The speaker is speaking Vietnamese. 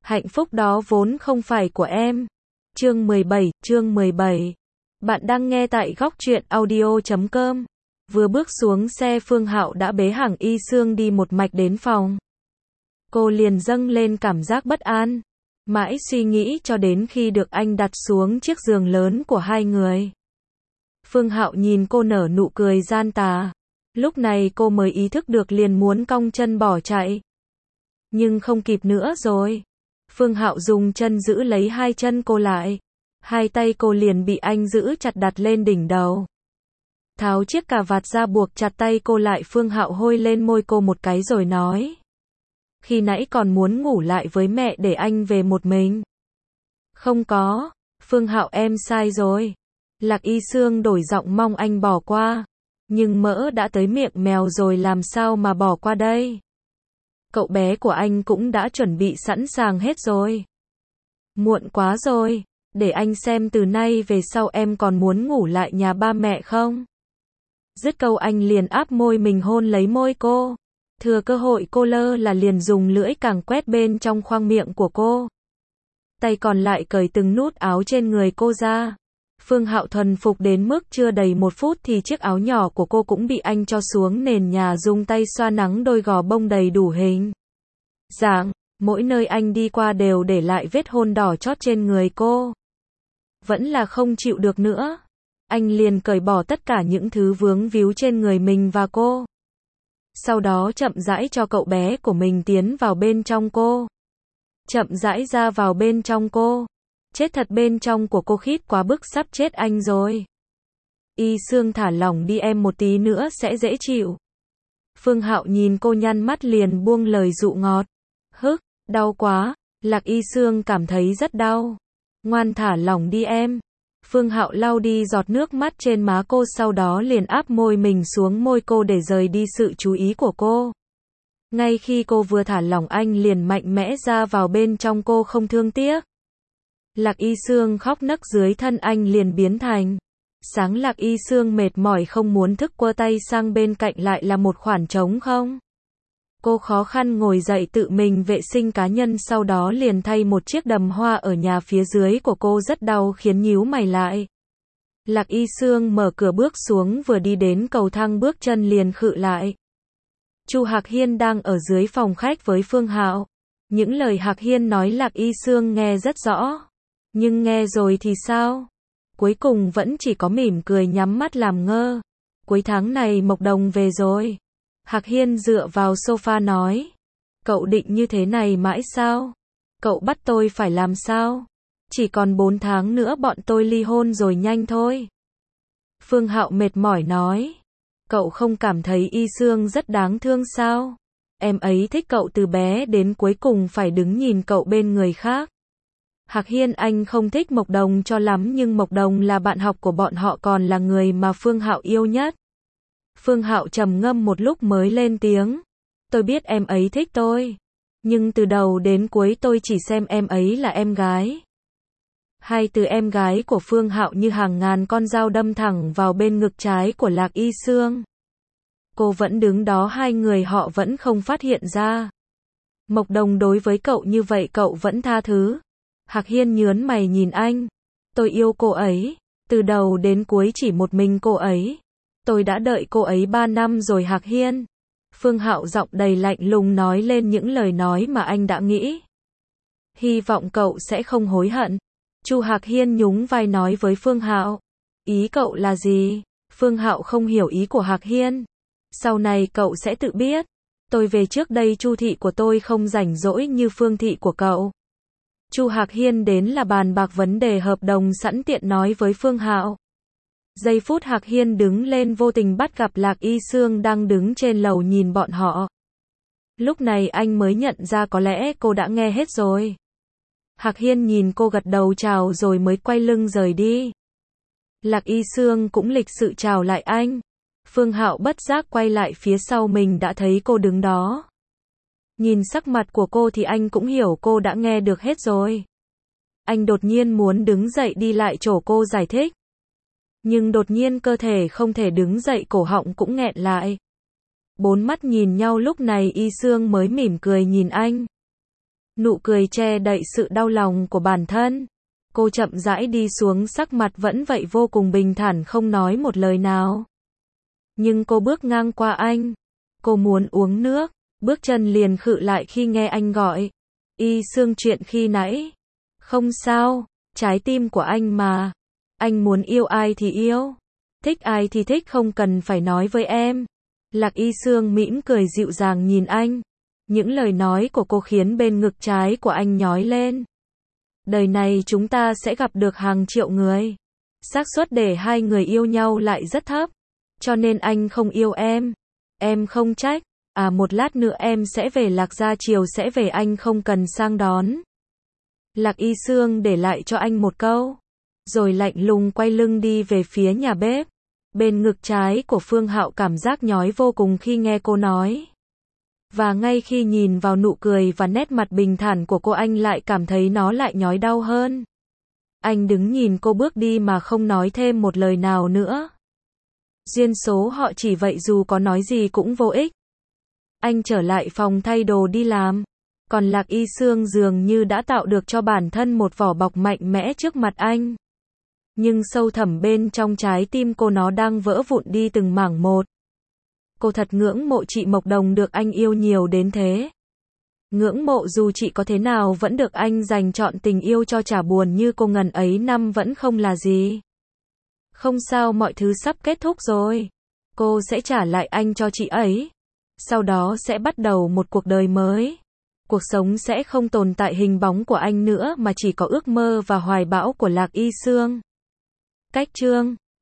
Hạnh phúc đó vốn không phải của em. Chương 17. Bạn đang nghe tại góc truyện audio.com. Vừa bước xuống xe Phương Hạo đã bế hàng Y Sương đi một mạch đến phòng. Cô liền dâng lên cảm giác bất an. Mãi suy nghĩ cho đến khi được anh đặt xuống chiếc giường lớn của hai người. Phương Hạo nhìn cô nở nụ cười gian tà. Lúc này cô mới ý thức được liền muốn cong chân bỏ chạy. Nhưng không kịp nữa rồi. Phương Hạo dùng chân giữ lấy hai chân cô lại. Hai tay cô liền bị anh giữ chặt đặt lên đỉnh đầu. Tháo chiếc cà vạt ra buộc chặt tay cô lại. Phương Hạo hôn lên môi cô một cái rồi nói. Khi nãy còn muốn ngủ lại với mẹ để anh về một mình. Không có. Phương Hạo em sai rồi. Lạc Y Sương đổi giọng mong anh bỏ qua. Nhưng mỡ đã tới miệng mèo rồi làm sao mà bỏ qua đây. Cậu bé của anh cũng đã chuẩn bị sẵn sàng hết rồi. Muộn quá rồi. Để anh xem từ nay về sau em còn muốn ngủ lại nhà ba mẹ không? Dứt câu anh liền áp môi mình hôn lấy môi cô. Thừa cơ hội cô lơ là liền dùng lưỡi càng quét bên trong khoang miệng của cô. Tay còn lại cởi từng nút áo trên người cô ra. Phương Hạo thuần phục đến mức chưa đầy 1 phút thì chiếc áo nhỏ của cô cũng bị anh cho xuống nền nhà, dùng tay xoa nắng đôi gò bông đầy đủ hình dạng. Mỗi nơi anh đi qua đều để lại vết hôn đỏ chót trên người cô. Vẫn là không chịu được nữa. Anh liền cởi bỏ tất cả những thứ vướng víu trên người mình và cô. Sau đó chậm rãi cho cậu bé của mình tiến vào bên trong cô. Chậm rãi ra vào bên trong cô. Chết thật, bên trong của cô khít quá bức sắp chết anh rồi. Y Sương thả lỏng đi, em một tí nữa sẽ dễ chịu. Phương Hạo nhìn cô nhăn mắt liền buông lời dụ ngọt. Hức, đau quá. Lạc Y Sương cảm thấy rất đau. Ngoan thả lỏng đi em. Phương Hạo lau đi giọt nước mắt trên má cô, sau đó liền áp môi mình xuống môi cô để rời đi sự chú ý của cô. Ngay khi cô vừa thả lỏng anh liền mạnh mẽ ra vào bên trong cô không thương tiếc. Lạc Y Sương khóc nấc dưới thân anh liền biến thành sáng. Lạc Y Sương mệt mỏi không muốn thức, quơ tay sang bên cạnh lại là một khoảng trống không. Cô khó khăn ngồi dậy tự mình vệ sinh cá nhân, sau đó liền thay một chiếc đầm hoa ở nhà phía dưới của cô, rất đau khiến nhíu mày lại. Lạc Y Sương mở cửa bước xuống, vừa đi đến cầu thang bước chân liền khựng lại. Chu Hạc Hiên đang ở dưới phòng khách với Phương Hạo. Những lời Hạc Hiên nói Lạc Y Sương nghe rất rõ. Nhưng nghe rồi thì sao? Cuối cùng vẫn chỉ có mỉm cười nhắm mắt làm ngơ. Cuối tháng này Mộc Đồng về rồi. Hạc Hiên dựa vào sofa nói. Cậu định như thế này mãi sao? Cậu bắt tôi phải làm sao? Chỉ còn 4 tháng nữa bọn tôi ly hôn rồi, nhanh thôi. Phương Hạo mệt mỏi nói. Cậu không cảm thấy Y Sương rất đáng thương sao? Em ấy thích cậu từ bé đến cuối cùng phải đứng nhìn cậu bên người khác. Hạc Hiên, anh không thích Mộc Đồng cho lắm, nhưng Mộc Đồng là bạn học của bọn họ, còn là người mà Phương Hạo yêu nhất. Phương Hạo trầm ngâm một lúc mới lên tiếng. Tôi biết em ấy thích tôi. Nhưng từ đầu đến cuối tôi chỉ xem em ấy là em gái. Hai từ em gái của Phương Hạo như hàng ngàn con dao đâm thẳng vào bên ngực trái của Lạc Y Sương. Cô vẫn đứng đó, hai người họ vẫn không phát hiện ra. Mộc Đồng đối với cậu như vậy cậu vẫn tha thứ. Hạc Hiên nhớn mày nhìn anh. Tôi yêu cô ấy. Từ đầu đến cuối chỉ một mình cô ấy. Tôi đã đợi cô ấy 3 năm rồi Hạc Hiên. Phương Hạo giọng đầy lạnh lùng nói lên những lời nói mà anh đã nghĩ. Hy vọng cậu sẽ không hối hận. Chu Hạc Hiên nhún vai nói với Phương Hạo. Ý cậu là gì? Phương Hạo không hiểu ý của Hạc Hiên. Sau này cậu sẽ tự biết. Tôi về trước đây Chu thị của tôi không rảnh rỗi như Phương thị của cậu. Chu Hạc Hiên đến là bàn bạc vấn đề hợp đồng, sẵn tiện nói với Phương Hạo. Giây phút Hạc Hiên đứng lên vô tình bắt gặp Lạc Y Sương đang đứng trên lầu nhìn bọn họ. Lúc này anh mới nhận ra có lẽ cô đã nghe hết rồi. Hạc Hiên nhìn cô gật đầu chào rồi mới quay lưng rời đi. Lạc Y Sương cũng lịch sự chào lại anh. Phương Hạo bất giác quay lại phía sau mình đã thấy cô đứng đó. Nhìn sắc mặt của cô thì anh cũng hiểu cô đã nghe được hết rồi. Anh đột nhiên muốn đứng dậy đi lại chỗ cô giải thích. Nhưng đột nhiên cơ thể không thể đứng dậy, cổ họng cũng nghẹn lại. 4 mắt nhìn nhau, lúc này Y Sương mới mỉm cười nhìn anh. Nụ cười che đậy sự đau lòng của bản thân. Cô chậm rãi đi xuống, sắc mặt vẫn vậy vô cùng bình thản, không nói một lời nào. Nhưng cô bước ngang qua anh. Cô muốn uống nước, bước chân liền khựng lại khi nghe anh gọi. Y Sương, chuyện khi nãy. Không sao, trái tim của anh mà. Anh muốn yêu ai thì yêu, thích ai thì thích, không cần phải nói với em. Lạc Y Sương mỉm cười dịu dàng nhìn anh. Những lời nói của cô khiến bên ngực trái của anh nhói lên. Đời này chúng ta sẽ gặp được hàng triệu người. Xác suất để hai người yêu nhau lại rất thấp. Cho nên anh không yêu em. Em không trách. Một lát nữa em sẽ về Lạc gia, chiều sẽ về, anh không cần sang đón. Lạc Y Sương để lại cho anh một câu. Rồi lạnh lùng quay lưng đi về phía nhà bếp. Bên ngực trái của Phương Hạo cảm giác nhói vô cùng khi nghe cô nói. Và ngay khi nhìn vào nụ cười và nét mặt bình thản của cô, anh lại cảm thấy nó lại nhói đau hơn. Anh đứng nhìn cô bước đi mà không nói thêm một lời nào nữa. Duyên số họ chỉ vậy, dù có nói gì cũng vô ích. Anh trở lại phòng thay đồ đi làm. Còn Lạc Y Sương dường như đã tạo được cho bản thân một vỏ bọc mạnh mẽ trước mặt anh. Nhưng sâu thẳm bên trong trái tim cô, nó đang vỡ vụn đi từng mảng một. Cô thật ngưỡng mộ chị Mộc Đồng được anh yêu nhiều đến thế. Ngưỡng mộ dù chị có thế nào vẫn được anh dành trọn tình yêu cho, chả buồn như cô ngần ấy năm vẫn không là gì. Không sao, mọi thứ sắp kết thúc rồi. Cô sẽ trả lại anh cho chị ấy. Sau đó sẽ bắt đầu một cuộc đời mới. Cuộc sống sẽ không tồn tại hình bóng của anh nữa mà chỉ có ước mơ và hoài bão của Lạc Y Sương. Cách chương